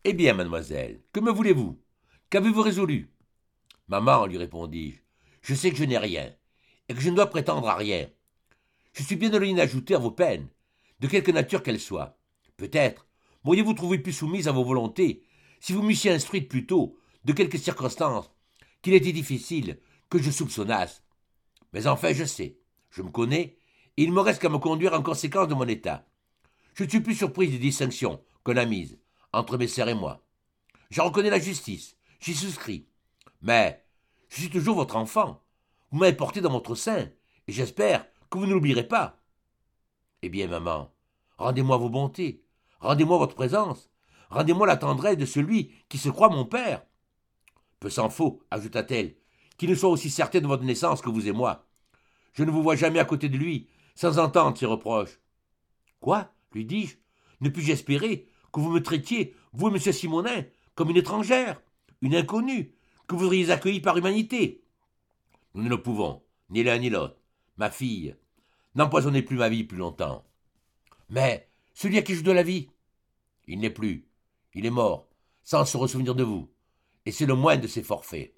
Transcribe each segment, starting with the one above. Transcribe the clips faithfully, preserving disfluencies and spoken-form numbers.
Eh bien, mademoiselle, que me voulez-vous? Qu'avez-vous résolu? Maman, lui répondis-je, je sais que je n'ai rien, et que je ne dois prétendre à rien. Je suis bien de rien ajouter à vos peines, de quelque nature qu'elles soient. Peut-être m'auriez-vous trouvé plus soumise à vos volontés, si vous m'eussiez instruite plus tôt de quelques circonstances qu'il était difficile que je soupçonnasse. Mais enfin, je sais, je me connais, et il me reste qu'à me conduire en conséquence de mon état. Je ne suis plus surprise des distinctions qu'on a mises entre mes sœurs et moi. J'en reconnais la justice, j'y souscris. Mais je suis toujours votre enfant. Vous m'avez porté dans votre sein, et j'espère que vous ne l'oublierez pas. Eh bien, maman, rendez-moi vos bontés, rendez-moi votre présence, rendez-moi la tendresse de celui qui se croit mon père. Peu s'en faut, ajouta-t-elle, qu'il ne soit aussi certain de votre naissance que vous et moi. Je ne vous vois jamais à côté de lui, sans entendre ses reproches. Quoi, lui dis-je, ne puis-je espérer que vous me traitiez, vous et M. Simonin, comme une étrangère, une inconnue, que vous auriez accueillie par humanité? Nous ne le pouvons, ni l'un ni l'autre. Ma fille, n'empoisonnez plus ma vie plus longtemps. Mais celui à qui je dois la vie? Il n'est plus. Il est mort, sans se ressouvenir de vous. Et c'est le moindre de ses forfaits.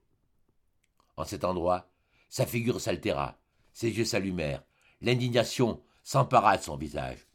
En cet endroit, sa figure s'altéra, ses yeux s'allumèrent, l'indignation s'empara de son visage.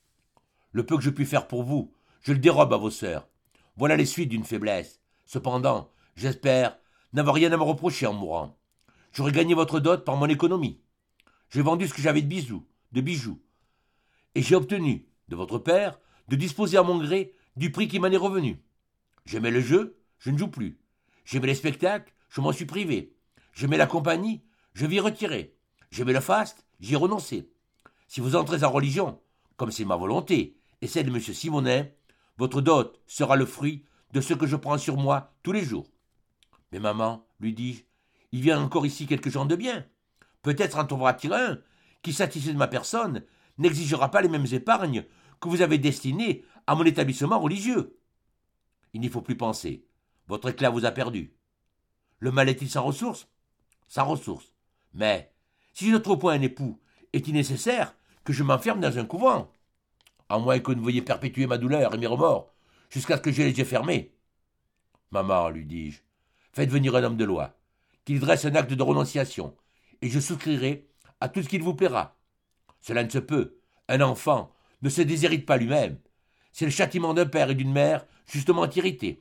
Le peu que je puis faire pour vous, je le dérobe à vos sœurs. Voilà les suites d'une faiblesse. Cependant, j'espère n'avoir rien à me reprocher en mourant. J'aurais gagné votre dot par mon économie. J'ai vendu ce que j'avais de bijoux, de bijoux. Et j'ai obtenu, de votre père, de disposer à mon gré du prix qui m'en est revenu. J'aimais le jeu, je ne joue plus. J'aimais les spectacles, je m'en suis privé. J'aimais la compagnie, je vis retiré. J'aimais le faste, j'y ai renoncé. Si vous entrez en religion, comme c'est ma volonté, et celle de M. Simonin, votre dot sera le fruit de ce que je prends sur moi tous les jours. Mais maman, lui dis-je, il vient encore ici quelques gens de bien. Peut-être en trouvera-t-il un qui, satisfait de ma personne, n'exigera pas les mêmes épargnes que vous avez destinées à mon établissement religieux. Il n'y faut plus penser. Votre éclat vous a perdu. Le mal est-il sans ressource? Sans ressource. Mais, si je ne trouve point un époux, est-il nécessaire que je m'enferme dans un couvent? À moins que vous ne veuillez perpétuer ma douleur et mes remords, jusqu'à ce que j'aie les yeux fermés. Maman, lui dis-je, faites venir un homme de loi, qu'il dresse un acte de renonciation, et je souscrirai à tout ce qu'il vous plaira. Cela ne se peut. Un enfant ne se déshérite pas lui-même. C'est le châtiment d'un père et d'une mère justement irrités.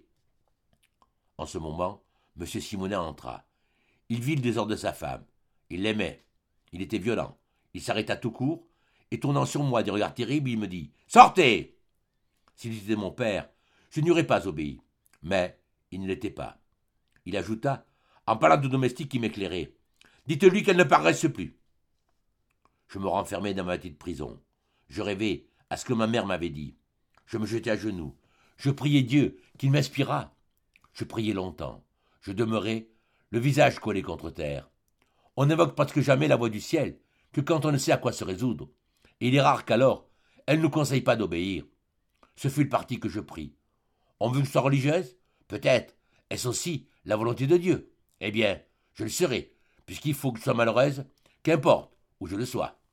En ce moment, M. Simonin entra. Il vit le désordre de sa femme. Il l'aimait. Il était violent. Il s'arrêta tout court, et tournant sur moi des regards terribles, il me dit « Sortez !» S'il était mon père, je n'y aurais pas obéi. Mais il ne l'était pas. Il ajouta, en parlant de domestique qui m'éclairait, « Dites-lui qu'elle ne paraisse plus. » Je me renfermai dans ma petite prison. Je rêvais à ce que ma mère m'avait dit. Je me jetai à genoux. Je priai Dieu qu'il m'inspirât. Je priai longtemps. Je demeurai, le visage collé contre terre. On n'invoque presque jamais la voix du ciel que quand on ne sait à quoi se résoudre. Et il est rare qu'alors, elle ne nous conseille pas d'obéir. Ce fut le parti que je pris. On veut que je sois religieuse? Peut-être. Est-ce aussi la volonté de Dieu? Eh bien, je le serai, puisqu'il faut que je sois malheureuse, qu'importe où je le sois.